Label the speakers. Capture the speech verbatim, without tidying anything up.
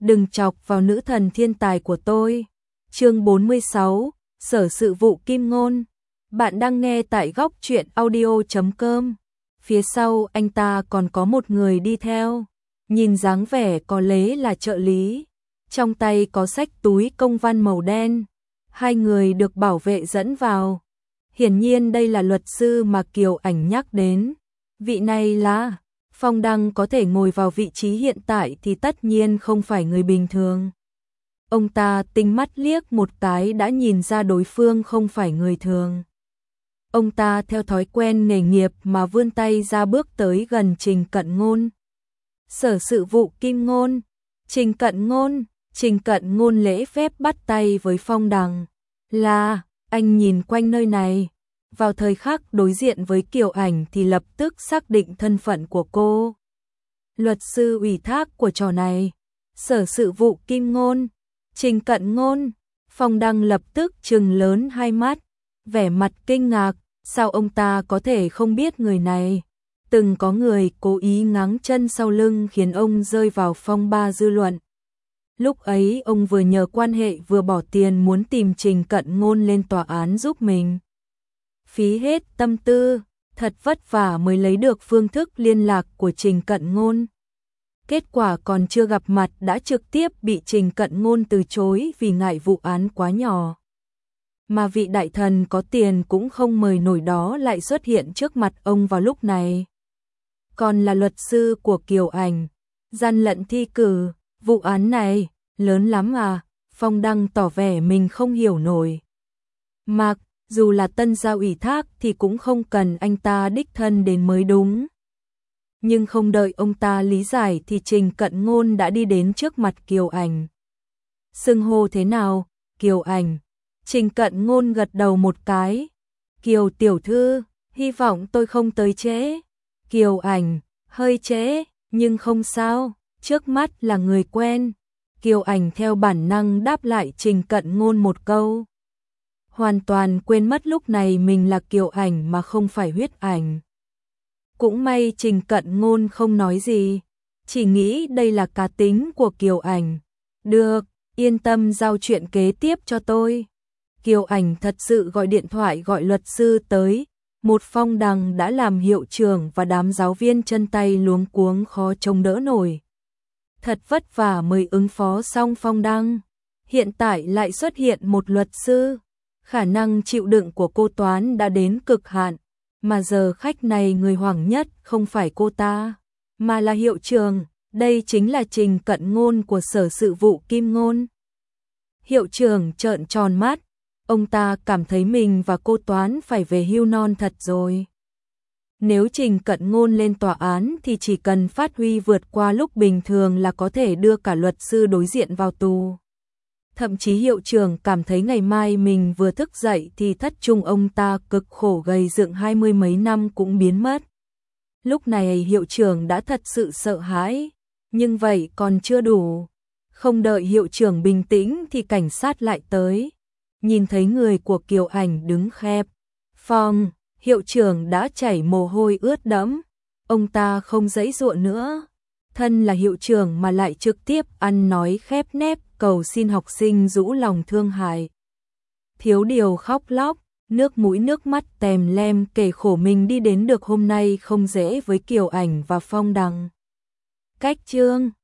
Speaker 1: đừng chọc vào nữ thần thiên tài của tôi. Chương bốn mươi sáu, Sở sự vụ Kim Ngôn. Bạn đang nghe tại góc truyện audio chấm com. Phía sau anh ta còn có một người đi theo, nhìn dáng vẻ có lẽ là trợ lý, trong tay có xách túi công văn màu đen. Hai người được bảo vệ dẫn vào. Hiển nhiên đây là luật sư mà Kiều Ảnh nhắc đến. Vị này là Phong Đăng, có thể ngồi vào vị trí hiện tại thì tất nhiên không phải người bình thường. Ông ta tinh mắt liếc một cái đã nhìn ra đối phương không phải người thường. Ông ta theo thói quen nghề nghiệp mà vươn tay ra bước tới gần Trình Cận Ngôn. Sở sự vụ Kim Ngôn. Trình Cận Ngôn. Trình Cận Ngôn lễ phép bắt tay với Phong Đăng. Là, anh nhìn quanh nơi này. Vào thời khắc đối diện với Kiều Ảnh thì lập tức xác định thân phận của cô. Luật sư ủy thác của trò này. Sở sự vụ Kim Ngôn. Trình Cận Ngôn. Phong Đăng lập tức trừng lớn hai mắt, vẻ mặt kinh ngạc, sao ông ta có thể không biết người này? Từng có người cố ý ngáng chân sau lưng khiến ông rơi vào phong ba dư luận. Lúc ấy ông vừa nhờ quan hệ vừa bỏ tiền muốn tìm Trình Cận Ngôn lên tòa án giúp mình. Phí hết tâm tư, thật vất vả mới lấy được phương thức liên lạc của Trình Cận Ngôn. Kết quả còn chưa gặp mặt đã trực tiếp bị Trình Cận Ngôn từ chối vì ngại vụ án quá nhỏ. Mà vị đại thần có tiền cũng không mời nổi đó lại xuất hiện trước mặt ông vào lúc này. Còn là luật sư của Kiều Ảnh, gian lận thi cử, vụ án này lớn lắm à? Phong Đăng tỏ vẻ mình không hiểu nổi. Mặc dù là tân giao ủy thác thì cũng không cần anh ta đích thân đến mới đúng. Nhưng không đợi ông ta lý giải thì Trình Cận Ngôn đã đi đến trước mặt Kiều Ảnh. Xưng hô thế nào? Kiều Ảnh. Trình Cận Ngôn gật đầu một cái. Kiều tiểu thư, hy vọng tôi không tới trễ. Kiều Ảnh, hơi trễ, nhưng không sao, trước mắt là người quen. Kiều Ảnh theo bản năng đáp lại Trình Cận Ngôn một câu. Hoàn toàn quên mất lúc này mình là Kiều Ảnh mà không phải Huyết Ảnh. Cũng may Trình Cận Ngôn không nói gì, chỉ nghĩ đây là cá tính của Kiều Ảnh. Được, yên tâm giao chuyện kế tiếp cho tôi. Kiều Ảnh thật sự gọi điện thoại gọi luật sư tới. Một Phong Đăng đã làm hiệu trưởng và đám giáo viên chân tay luống cuống khó chống đỡ nổi. Thật vất vả mới ứng phó xong Phong Đăng. Hiện tại lại xuất hiện một luật sư. Khả năng chịu đựng của cô Toán đã đến cực hạn. Mà giờ khách này người hoảng nhất không phải cô ta, mà là hiệu trưởng. Đây chính là Trình Cận Ngôn của Sở sự vụ Kim Ngôn. Hiệu trưởng trợn tròn mắt. Ông ta cảm thấy mình và cô Toán phải về hưu non thật rồi. Nếu Trình Cận Ngôn lên tòa án thì chỉ cần phát huy vượt qua lúc bình thường là có thể đưa cả luật sư đối diện vào tù. Thậm chí hiệu trưởng cảm thấy ngày mai mình vừa thức dậy thì thất trung ông ta cực khổ gầy dựng hai mươi mấy năm cũng biến mất. Lúc này hiệu trưởng đã thật sự sợ hãi, nhưng vậy còn chưa đủ. Không đợi hiệu trưởng bình tĩnh thì cảnh sát lại tới. Nhìn thấy người của Kiều Ảnh đứng khép phòng, hiệu trưởng đã chảy mồ hôi ướt đẫm. Ông ta không giãy giụa nữa. Thân là hiệu trưởng mà lại trực tiếp ăn nói khép nép cầu xin học sinh rũ lòng thương hại. Thiếu điều khóc lóc, nước mũi nước mắt tèm lem kể khổ mình đi đến được hôm nay không dễ với Kiều Ảnh và Phong Đăng. Cách chương